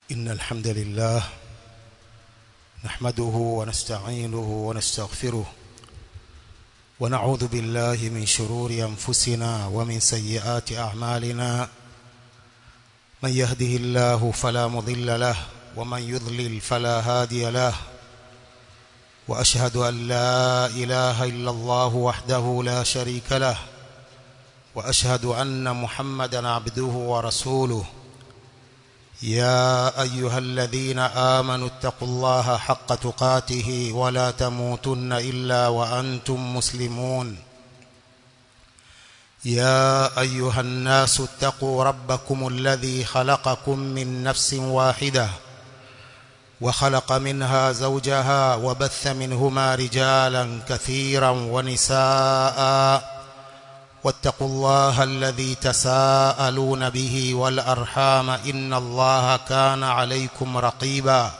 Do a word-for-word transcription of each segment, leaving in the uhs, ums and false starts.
إن الحمد لله نحمده ونستعينه ونستغفره ونعوذ بالله من شرور أنفسنا ومن سيئات أعمالنا من يهده الله فلا مضل له ومن يضلل فلا هادي له وأشهد أن لا إله إلا الله وحده لا شريك له وأشهد أن محمدا عبده ورسوله يا أيها الذين آمنوا اتقوا الله حق تقاته ولا تموتن إلا وأنتم مسلمون يا أيها الناس اتقوا ربكم الذي خلقكم من نفس واحدة وخلق منها زوجها وبث منهما رجالا كثيرا ونساء واتقوا الله الذي تساءلون به والأرحام إن الله كان عليكم رقيبا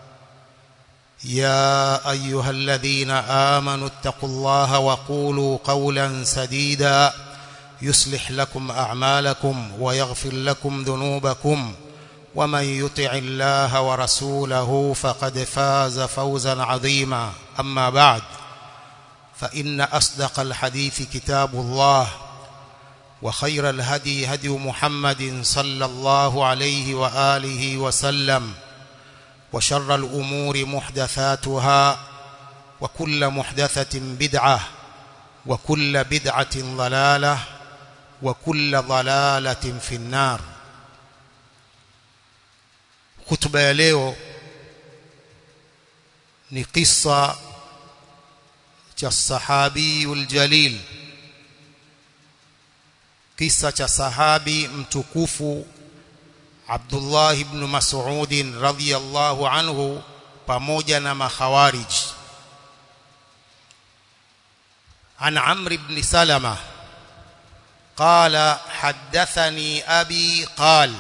يا أيها الذين آمنوا اتقوا الله وقولوا قولا سديدا يصلح لكم أعمالكم ويغفر لكم ذنوبكم ومن يطع الله ورسوله فقد فاز فوزا عظيما أما بعد فإن أصدق الحديث كتاب الله وخير الهدي هدي محمد صلى الله عليه وآله وسلم وشر الأمور محدثاتها وكل محدثة بدعة وكل بدعة ضلالة وكل ضلالة في النار. خطبة ya leo ni qissa cha sahabiyul jalil, kisa cha sahabi mtukufu Abdullah ibn Mas'ud radhiyallahu anhu pamoja na makhawarij. An Amr ibn Salama qala haddathani abi qala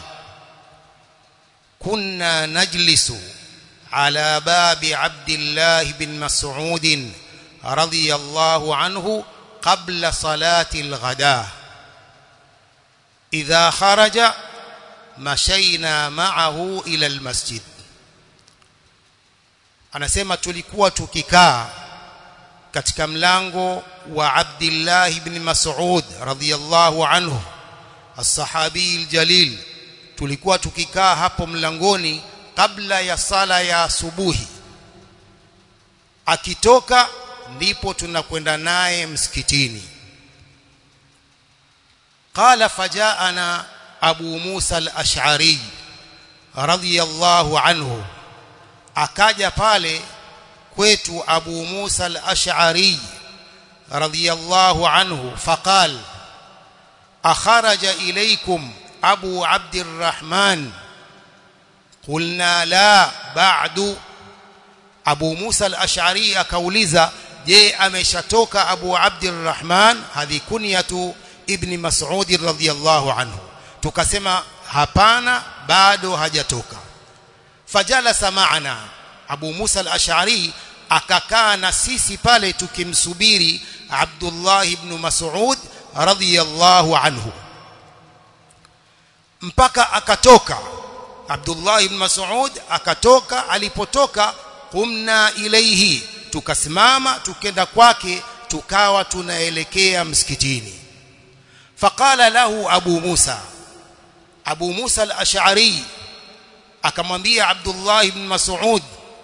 kunna najlisu ala babi Abdullah ibn Mas'ud رضي الله عنه قبل صلاة الغداء إذا خرج مشينا معه إلى المسجد. anasema tulikuwa tukikaa katika mlango wa Abdullah ibn Mas'ud radhiyallahu anhu as-sahabi al-jalil, tulikuwa tukikaa hapo mlangoni kabla ya sala ya asubuhi, akitoka ndipo tunakwenda naye msikitini. Qala fajaana Abu Musa al-Ash'ari radhiyallahu anhu, akaja pale kwetu Abu Musa al-Ash'ari radhiyallahu anhu faqal akharaja ilaykum Abu Abdurrahman qulna la ba'du. Abu Musa al-Ash'ari akauliza, je, ameshatoka Abu Abdurrahman? Hadhi kunyatu ibn Mas'ud radhiyallahu anhu. Tukasema hapana, bado hajatoka. Fajalasa ma'ana, Abu Musa al-Ash'ari akakaa na sisi pale tukimsubiri Abdullah ibn Mas'ud radhiyallahu anhu mpaka akatoka. Abdullah ibn Mas'ud akatoka. Alipotoka qumna ilayhi, tukasimama tukenda kwake, tukawa tunaelekea msikitini. Faqala lahu Abu Musa, Abu Musa al-Ash'ari akamwambia Abdullah ibn Mas'ud,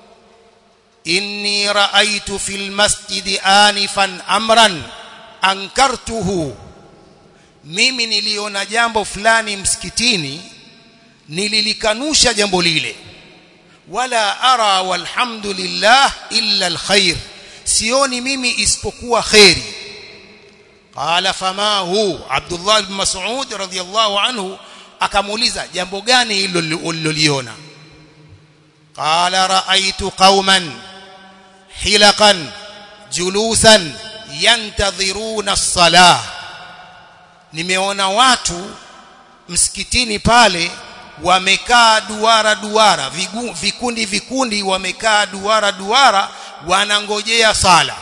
inni ra'aytu fil masjid anifan amran ankartuhu, mimi niliona jambo fulani msikitini, nililikanusha jambo lile. Wala ara walhamdulillah illa alkhair, sioni mimi isipokuwa khairi. Qala fama hu, Abdullah ibn Mas'ud radhiyallahu anhu akamuuliza, jambo gani hilo uliloliona? Qala ra'aytu qauman hilaqan julusan yantadhiruna as-salah, nimeona watu msikitini pale wamekaa duara duara, vigu, vikundi vikundi wamekaa duara duara, wanangojea sala.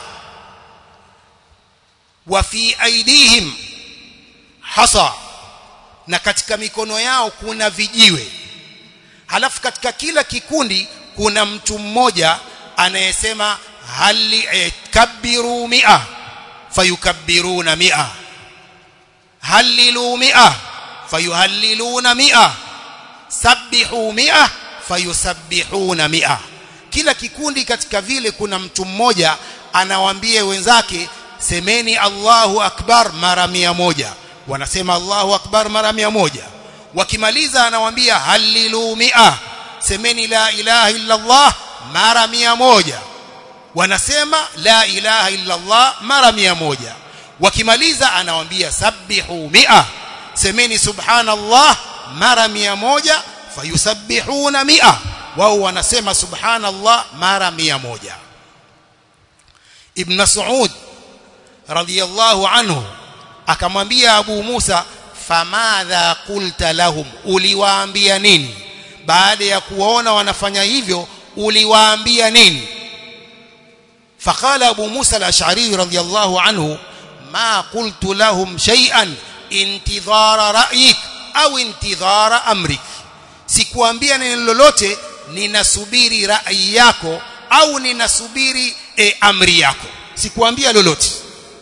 Wa fi aidihim hasa, na katika mikono yao kuna vijiwe. halafu katika kila kikundi kuna mtu mmoja anayesema hali eh, kabbiru mi'a fayukabbiruna mi'a, hallilu mi'a fayuhalliluna mi'a, sabbihu mi'a fayusabbihuna mi'a. Kila kikundi katika vile kuna mtu mmoja anawaambia wenzake semeni Allahu akbar mara mia moja, wanasema Allahu akbar mara mia moja. Wakimaliza anawaambia hallilu mi'a, semeni la ilaha illa Allah mara mia moja, wanasema la ilaha illa Allah mara mia moja. Wakimaliza anawaambia sabbihu mi'a, semeni subhanallah mara mia moja, fayusabbihuna mi'a, wao wanasema subhanallah mara mia moja. Ibn Mas'ud radiyallahu anhu akamwambia Abu Musa, famadha qulta lahum, uliwaambia nini baada ya kuona wanafanya hivyo, uliwaambia nini? Faqala Abu Musa al-Ash'ari radiyallahu anhu, ma qultu lahum shay'an intidhara ra'yik au intidhara amrik, sikuambia neno lolote, ninasubiri rai yako au ninasubiri e, amri yako, sikuambia lolote.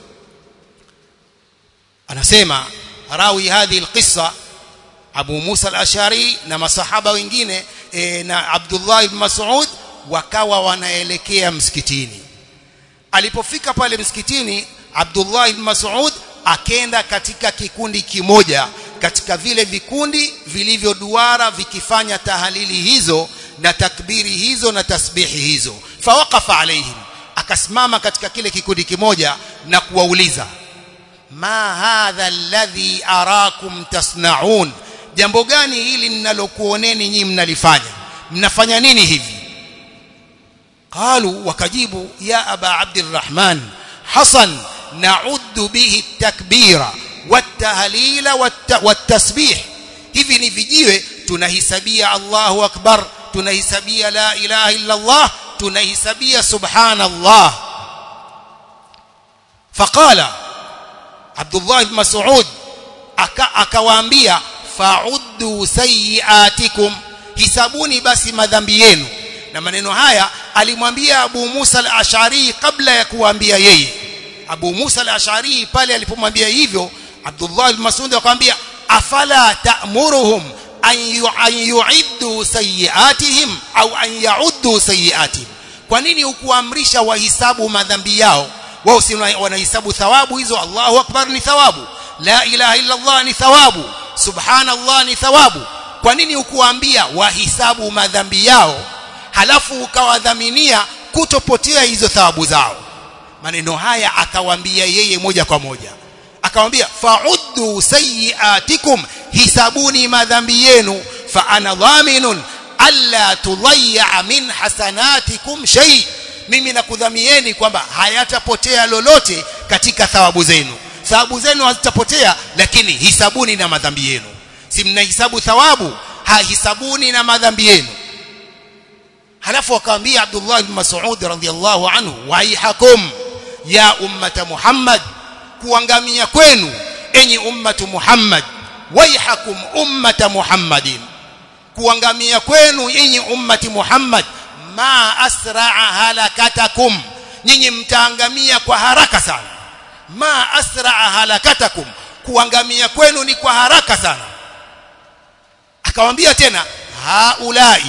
Anasema rawi hadhi alqissa Abu Musa al-Ash'ari na masahaba wengine e, na Abdullah ibn Mas'ud wakawa wanaelekea msikitini. Alipofika pale msikitini, Abdullah ibn Mas'ud akenda katika kikundi kimoja katika vile vikundi vilivyoduara vikifanya tahalili hizo na takbiri hizo na tasbihi hizo. Fawaqafa alaihim, akasimama katika kile kikundi kimoja na kuwauliza, ma hadha alladhi arakum tasnaun, jambo gani hili ninalokuoneni nyinyi mnalifanya, mnafanya nini hivi? Qalu, wakajibu, ya aba abdirrahman hasan na'uddu bihi at-takbira wat-tahlila wat-tasbih, hivi ni vijiwe tunahisabia Allahu akbar, tunahisabia la ilaha illa Allah, tunahisabia subhanallah. Faqala Abdullah ibn Mas'ud akawaambia, fa'uddu sayyi'atikum, hisabuni basi madhambi yenu. Na maneno haya alimwambia Abu Musa al-Ash'ari kabla ya kuambia yeye. Abu Musa al-Ash'ari pale alipomwambia hivyo, Abdullah ibn Mas'ud akamwambia, afala ta'muruhum an yu'iddu sayyi'atihim au an ya'uddu sayyi'atihim, kwa nini ukuamrisha wahisabu madhambi yao? Wao si wanahesabu thawabu hizo, Allahu akbar ni thawabu, la ilaha illa Allah ni thawabu, subhanallah ni thawabu. Kwa nini ukuambia wahisabu madhambi yao halafu ukawadhaminia kutopotea hizo thawabu zao? Maneno haya akawaambia yeye moja kwa moja, akamwambia fa'uddu sayyi'atikum, hisabuni madhambi yenu, fa ana dhaminun alla tudayya min hasanatikum shay, mimi nakudhamieni kwamba hayatapotea lolote katika thawabu zenu. Thawabu zenu hazitapotea, lakini hisabuni na madhambi yenu. Si mnahisabu thawabu, hahisabuni na madhambi yenu. Halafu akamwambia Abdullah ibn Mas'ud radhiyallahu anhu, waihakum ya ummata Muhammad, kuangamia kwenu enyi ummatu Muhammad, waihakum ummata Muhammadin, kuangamia kwenu enyi ummati Muhammad, ma asra'a halakatakum, nyinyi mtaangamia kwa haraka sana. Ma asra'a halakatakum, kuangamia kwenu ni kwa haraka sana. Akamwambia tena, haulai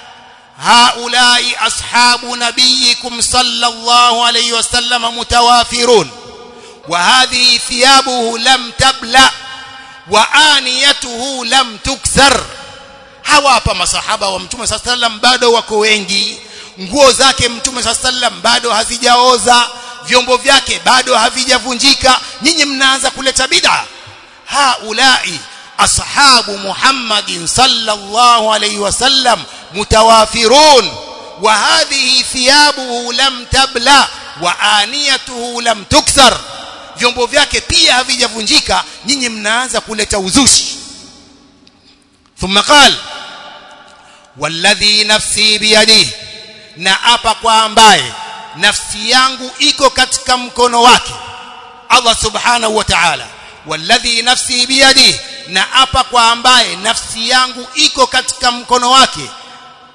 haulai ashabu nabiyikum sallallahu alayhi wasallam mutawafirun, wa hadhihi thiyabuhu lam tabla wa aniyatuhu lam tuksar. Hawa hapa masahaba wa Mtume sallallahu alayhi wasallam bado wako wengi, nguo zake Mtume sallallahu alayhi wasallam bado hazijaoza, vyombo vyake bado havijavunjika, nyinyi mnaanza kuleta bid'a. Haulai ashabu Muhammadin sallallahu alayhi wasallam mutawafirun, wa hadhihi thiyabuhu lam tabla wa aniyatuhu lam tuksar, vyombo vyake pia havijavunjika, nyinyi mnaanza kuleta uzushi. Thumma qala, walladhi nafsi biyadihi, na apa kwa ambaye nafsi yangu iko katika mkono wake, Allah subhanahu wa ta'ala. Walladhi nafsi biyadihi, na apa kwa ambaye nafsi yangu iko katika mkono wake,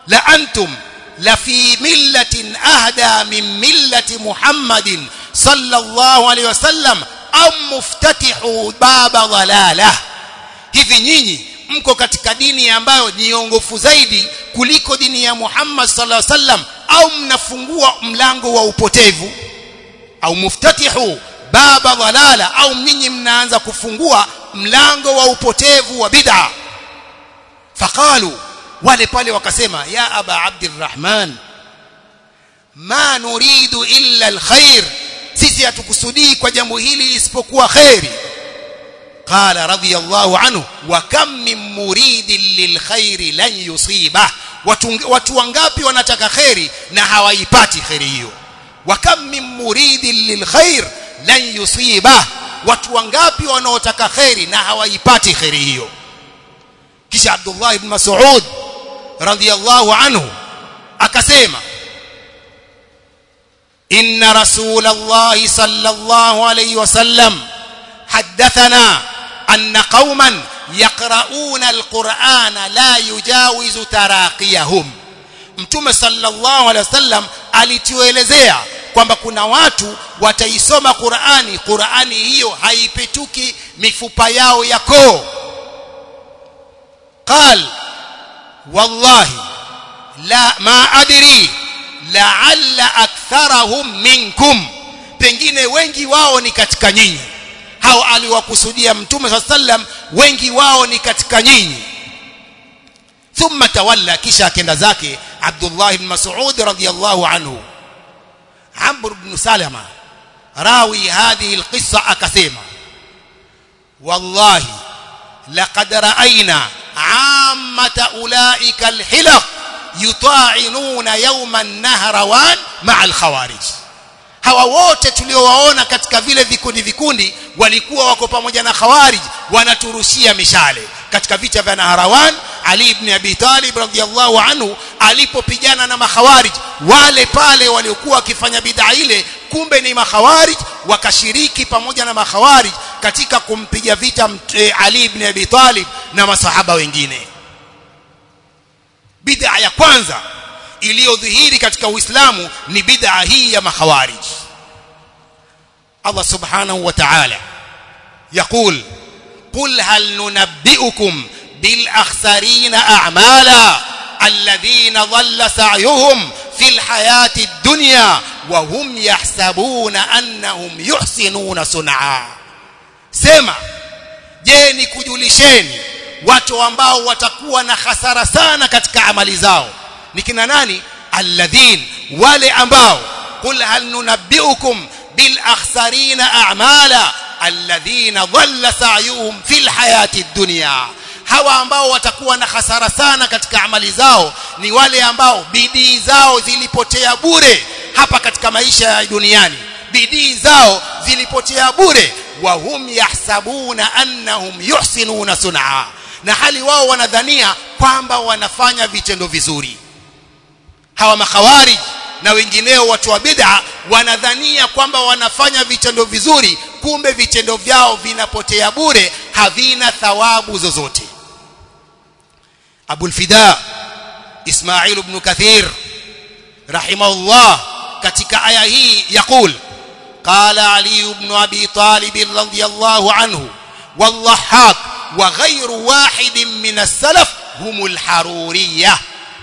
la antum la fi millatin ahda min millati Muhammadin sallallahu alaihi wasallam am muftatihu baba dhalalah, hivi nyinyi mko katika dini ambayo ni ongofu zaidi kuliko dini ya Muhammad sallallahu alaihi wasallam, au mnafungua mlango wa upotevu? Au muftatihu baba dhalala, au nyinyi mnaanza kufungua mlango wa upotevu wa bid'a. Faqalu, wale pale wakasema, ya aba Abdurrahman, ma nuridu illa alkhair, sisi hatukusudii kwa jambo hili isipokuwa khairi. Qala radiyallahu anhu, wa kam min muridin lilkhairi lan yusiba, watu, watu wangapi wanataka khairi na hawaipati khairi hiyo. Wa kam min muridin lilkhair lan yusiba, watu wangapi wanaotaka khairi na hawaipati khairi hiyo. Kisha Abdullah ibn Mas'ud radiyallahu anhu akasema, inna Rasulullah sallallahu alayhi wasallam haddathana anna qauman yaqra'una alqur'ana la yujawizu taraqiyahum. Mtume sallallahu alayhi wasallam alituelezea kwamba kuna watu wataisoma Qur'ani, Qur'ani hiyo haipetuki mifupa yao ya koo. Qal wallahi la ma adri la'alla aktharahum minkum, pengine wengi wao ni katika nyinyi. Hao aliwakusudia Mtume sallallahu alayhi wasallam, wengi wao ni katika nyinyi. Thumma tawalla, kisha akenda zake Abdullah ibn Mas'ud radiyallahu anhu. Amr ibn Salama rawi hadhihi alqissa akasema, wallahi laqad ra'ayna 'ammata ulaika alhilaq yuta'inuna yawma an-nahrawan ma'a al-khawarij. Hawa wote tuliowaona katika vile vikundi vikundi walikuwa wako pamoja na khawarij, wanaturushia mishale katika vita vya Nahrawan. Ali ibn Abi Talib radhiyallahu anhu alipopigana na makhawarij, wale pale waliokuwa wakifanya bid'a ile kumbe ni makhawarij, wakashiriki pamoja na makhawarij katika kumpiga vita Ali ibn Abi Talib na masahaba wengine. Bid'a ya kwanza iliyodhihiri katika Uislamu ni bid'a hii ya makhawarij. Allah subhanahu wa ta'ala يقول قل هل ننبئكم بالأخسرين أعمالا الذين ضل سعيهم في الحياة الدنيا وهم يحسبون أنهم يحسنون صنعا. sema, je, ni kujulisheni watu ambao watakuwa na hasara sana katika amali zao? Ni kina nani? Alladhin, wale ambao, qul hal nunabbiukum bil akhsarina a'mala alladhina dhalla sa'yuhum fil hayati dunya. Hawa ambao watakuwa na hasara sana katika amali zao ni wale ambao bidii zao zilipotea bure hapa katika maisha ya duniani, bidii zao zilipotea bure. Wa hum yahsabuna annahum yuhsinuna sun'a, na hali wao wanadhania kwamba wanafanya vitendo vizuri. Hawa makhawarij na wengineo watu wa bid'a wanadhania kwamba wanafanya vitendo vizuri, kumbe vitendo vyao vinapotea bure, havina thawabu zozote. Abu al-Fida Ismail ibn Kathir rahimahullah katika aya hii yakul, qala Ali ibn Abi Talib radhiyallahu anhu wal-Dhahhak wa ghayru wahidin min as-salaf humul haruriyah.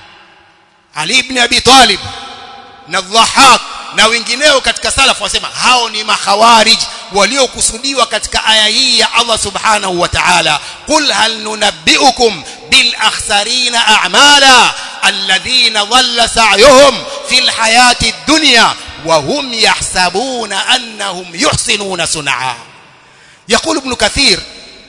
Ali ibn Abi Talib na Dhahhak na wengineo katika salaf wasema hao ni makhawarij waliokusudiwa katika aya hii ya Allah subhanahu wa ta'ala. Qul hal nunabbiukum bil akhsarina a'mala alladhina dhalla sa'yuhum fil hayati dunya wa hum yahsabuna annahum yuhsinuna sun'a. يقول ابن كثير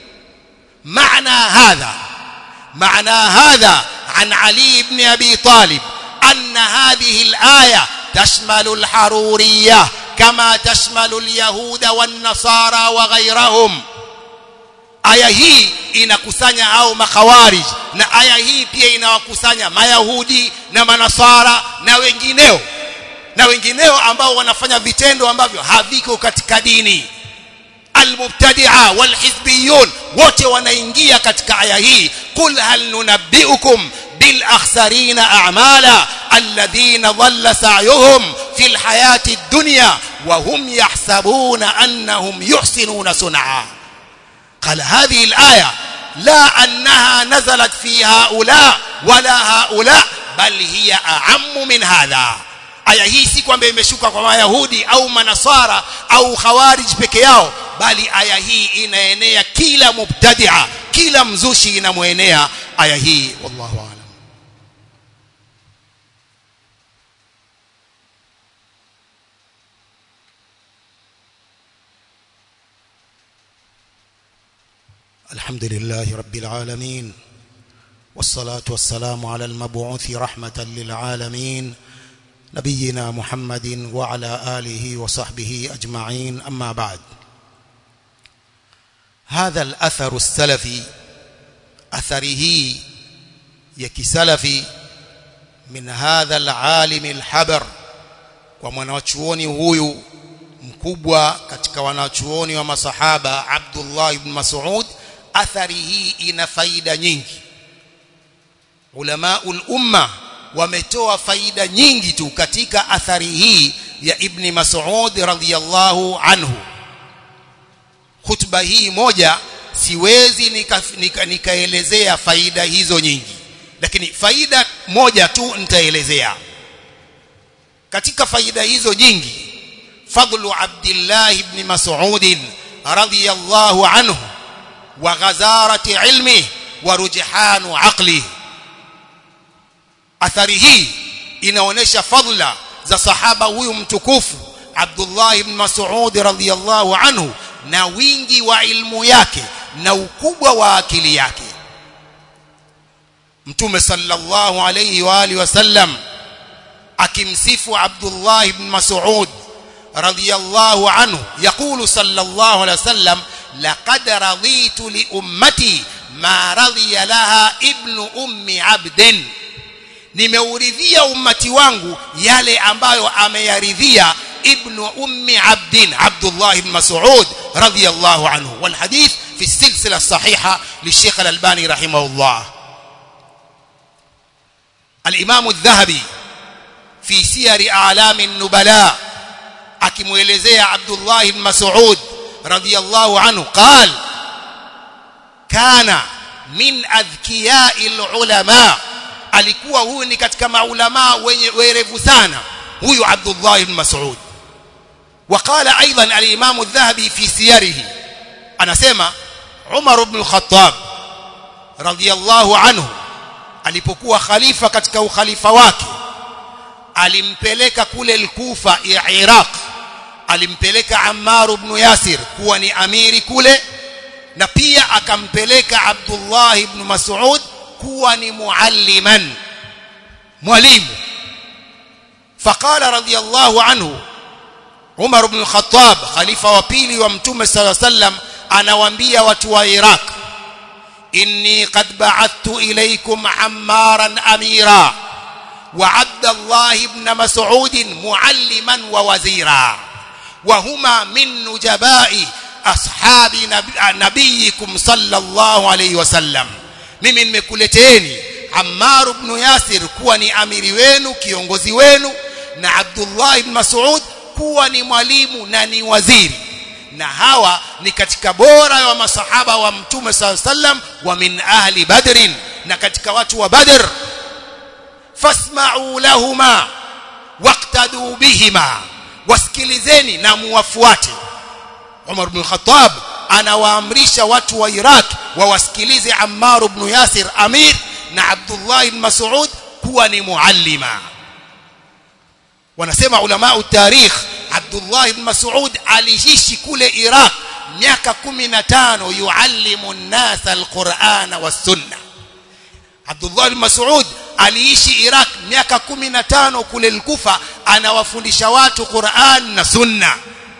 معنى هذا معنى هذا عن علي بن أبي طالب أن هذه الآية تشمل الحرورية كما تشمل اليهود والنصارى وغيرهم. aya hii inakusanya hao makhawarij, na aya hii pia inawakusanya mayahudi na manasara na wengineo na wengineo ambao wanafanya vitendo ambavyo haviko katika dini. Al-mubtadi'a wal-hizbiyun wote wanaingia katika aya hii. Qul hal nunabbiukum بالأخسرين أعمالا الذين ضل سعيهم في الحياة الدنيا وهم يحسبون أنهم يحسنون صنعا. قال هذه الآية لا أنها نزلت في هؤلاء ولا هؤلاء بل هي أعم من هذا. aya hii si kwamba imeshuka kwa Wayahudi au Manasara au Khawarij peke yao, bali aya hii inaenea kila mubtadi'a, kila mzushi inamuenea aya hii. Wallahu a'lam. الحمد لله رب العالمين والصلاة والسلام على المبعوث رحمة للعالمين نبينا محمد وعلى آله وصحبه أجمعين. أما بعد، هذا الأثر السلفي أثره يكي سلفي من هذا العالم الحبر ومناchuoni huyu mkubwa katika wanachuoni wa masahaba Abdullah ibn Mas'ud. Athari hii ina faida nyingi. Ulamaul umma wametoa faida nyingi tu katika athari hii ya Ibn Mas'ud radhiyallahu anhu. Khutba hii moja siwezi nikaelezea nika, nika faida hizo nyingi, lakini faida moja tu nitaelezea. Katika faida hizo nyingi, fadlu Abdullah ibn Mas'ud radhiyallahu anhu wa ghazarati ilmi wa rujhanu aqli. Athari hii inaonesha fadla za sahaba huyu mtukufu Abdullah ibn Mas'ud radhiyallahu anhu na wingi wa ilmu yake na ukubwa wa akili yake. Mtume sallallahu alayhi wa alihi wasallam akimsifu Abdullah ibn Mas'ud radhiyallahu anhu yaqulu sallallahu alayhi wasallam laqad raditu li ummati ma radiya laha ibnu ummi abdin, nimeuridhia ummati wangu yale ambayo ameyaridhia ibnu ummi abdin Abdullah ibn Mas'ud radhiyallahu anhu. wal hadith fi silsila sahiha li Sheikh al-Albani rahimahullah. al-Imam adh-Dhahabi fi siyar a'lam an-nubala akimuelezea Abdullah ibn Mas'ud radhiyallahu anhu qal kana min adhkiya'il ulama, alikuwa huyu ni katika maulama wenye werevu sana huyu Abdullah ibn Mas'ud. وقال ايضا الامام الذهبي في سيره anasema Umar ibn al-Khattab radhiyallahu anhu alipokuwa khalifa katika ukhalifa wake alimpeleka kule al-Kufa ya Iraq, alimpeleka Ammar ibn Yasir kuwa ni amiri kule, na pia akampeleka Abdullah ibn Mas'ud kuwa ni mualliman, mwalimu. Faqala radhiyallahu anhu Umar ibn al-Khattab khalifa wa pili wa Mtume sallallahu alayhi wasallam anawaambia watu wa Iraq, inni qad ba'athtu ilaykum Ammaran amira wa Abdullah ibn Mas'ud mualliman wa wazira wa huma min nujabai ashabi nabiyikum sallallahu alayhi wasallam. Mimi nimekuleteeni Ammar ibn Yasir kuwa ni amiri wenu, kiongozi wenu, na Abdullah ibn Mas'ud kuwa ni mwalimu na ni waziri, na hawa ni katika bora wa masahaba wa Mtume sallallahu alayhi wasallam wa min ahli Badr, na katika watu wa Badr. Fasma'u lahuma waqtadu bihima, wasikilizeni na muwafuate. Umar ibn Khattab anawaamrisha watu wa Iraq wawasikilize Ammar ibn Yasir amir na Abdullah ibn Mas'ud kuwa ni muallima. Wanasema ulama utarikh Abdullah ibn Mas'ud aliishi kule Iraq miaka kumi na tano yuallimu an-nas al-Qur'ana was-sunna. Abdullah ibn Mas'ud aliishi Iraq miaka kumi na tano kule al-Kufa anawafundisha watu Qur'an na sunna.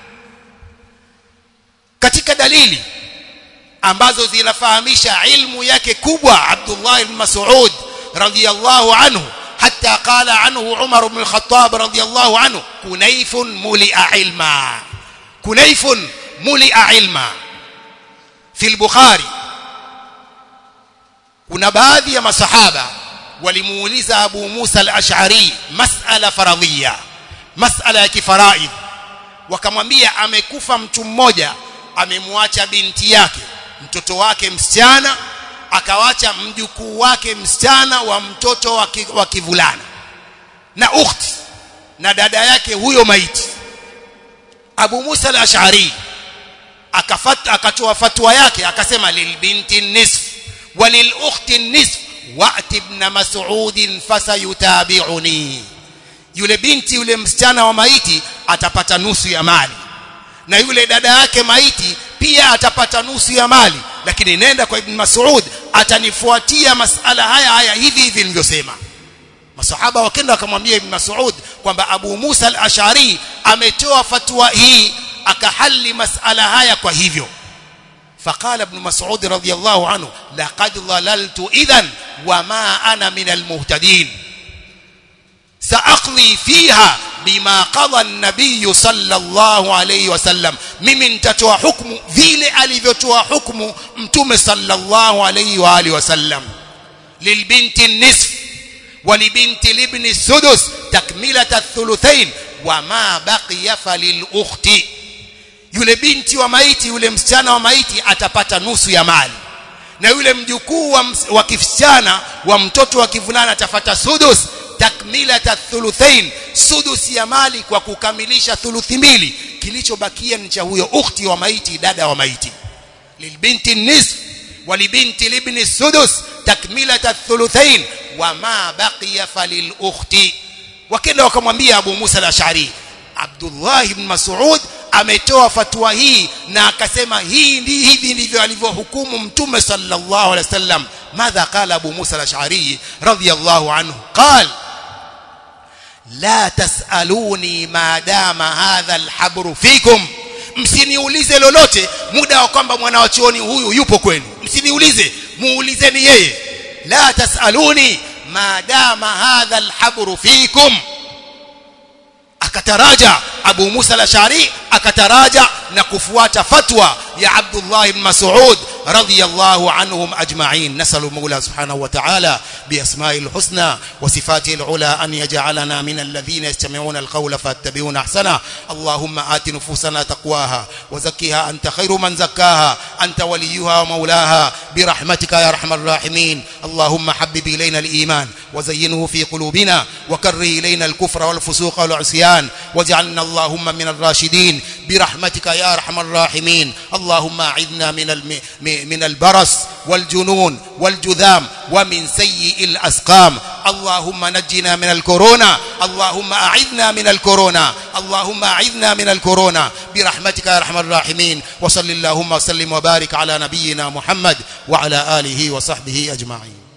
Katika dalili ambazo zinafahamisha ilmu yake kubwa Abdullah ibn Mas'ud radhiyallahu anhu, حتى قال عنه عمر بن الخطاب رضي الله عنه كنيف ملئ علما، كنيف ملئ علما. في البخاري kuna baadhi ya masahaba walimuuliza Abu Musa al-Ash'ari mas'ala faradhia, mas'ala ya kifaraidh. Wakamwambia amekufa mtu mmoja, amemwacha binti yake, mtoto wake msichana, akawacha mjukuu wake msichana wa mtoto wa kivulana na ukhti na dada yake huyo maiti. Abu Musa al-Ash'ari akafata akatoa fatwa yake akasema lilbinti nisf walil ukhti nisf wa'ti ibn Mas'ud fasayutabi'uni, yule binti yule msichana wa maiti atapata nusu ya mali na yule dada yake maiti pia atapata nusu ya mali, lakini nenda kwa Ibn Mas'ud atanifuatia masala haya haya hivi hivi nilivyosema. Masahaba wakenda wakamwambia Ibn Mas'ud kwamba Abu Musa al-Ash'ari ametoa fatwa hii akahali masala haya kwa hivyo. فقال ابن مسعود رضي الله عنه لقد ضللت إذن وما أنا من المهتدين سأقضي فيها بما قضى النبي صلى الله عليه وسلم. mimi nitatoa hukumu vile alivyotoa hukumu mtume صلى الله عليه وآله وسلم. للبنت النصف ولبنت الابن السدس تكملة الثلثين وما بقي فللأخت. Yule binti wa maiti, yule msichana wa maiti atapata nusu ya mali, na yule mjukuu wa, wa kifsichana wa mtoto wa kivulana atapata sudus takmilata thuluthain, sudus ya mali kwa kukamilisha thuluthi mbili. Kilichobakia ni cha huyo ukhti wa maiti, dada wa maiti. Lilbinti nisf walibinti libni sudus takmilata thuluthain wama baqiya falil ukhti. Wakenda wakamwambia Abu Musa al-Ash'ari, Abdullah ibn Mas'ud ametoa fatwa hii na akasema hii ndi hivi ndivyo alivyohukumu mtume sallallahu alaihi wasallam. Madha qala Abu Musa al-Ash'ari radiyallahu anhu? Qal la tasaluni ma dama hadha al-habru fikum, msiniulize lolote muda wa kwamba mwanachuoni huyu yupo kwenu, msiniulize, muulizeni yeye. La tasaluni ma dama hadha al-habru fikum. Akataraja Abu Musa al-Ash'ari, akataraja na kufuata fatwa ya Abdullah ibn Mas'ud radiyallahu anhum ajma'in. Nasalu Mawla subhanahu wa ta'ala bi asma'il husna wa sifatil ula an yaj'alana min alladhina yastami'una al-qawla fattabi'una ahsana. Allahumma ati nufusana taqwaha wa zakkiha anta khayru man zakkaha anta waliyuha wa mawlaha bi rahmatika ya arhamar rahimin. Allahumma habbib ilayna al-iman wa zayyinhu fi qulubina wa karrih ilayna al-kufra wal fusuqa wal 'isyan waj'alna Allahumma min ar-rashidin bi rahmatika ya arhamar rahimin. Allahumma a'idna min al من البرص والجنون والجذام ومن سيء الأسقام. اللهم نجنا من الكورونا، اللهم أعذنا من الكورونا، اللهم أعذنا من الكورونا برحمتك يا أرحم الراحمين. وصل اللهم وسلم وبارك على نبينا محمد وعلى آله وصحبه أجمعين.